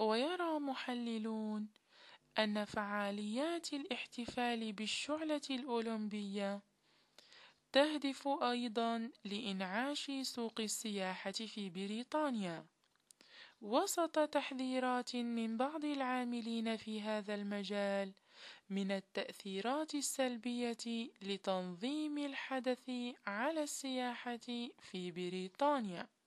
ويرى محللون أن فعاليات الاحتفال بالشعلة الأولمبية تهدف أيضًا لإنعاش سوق السياحة في بريطانيا، وسط تحذيرات من بعض العاملين في هذا المجال من التأثيرات السلبية لتنظيم الحدث على السياحة في بريطانيا.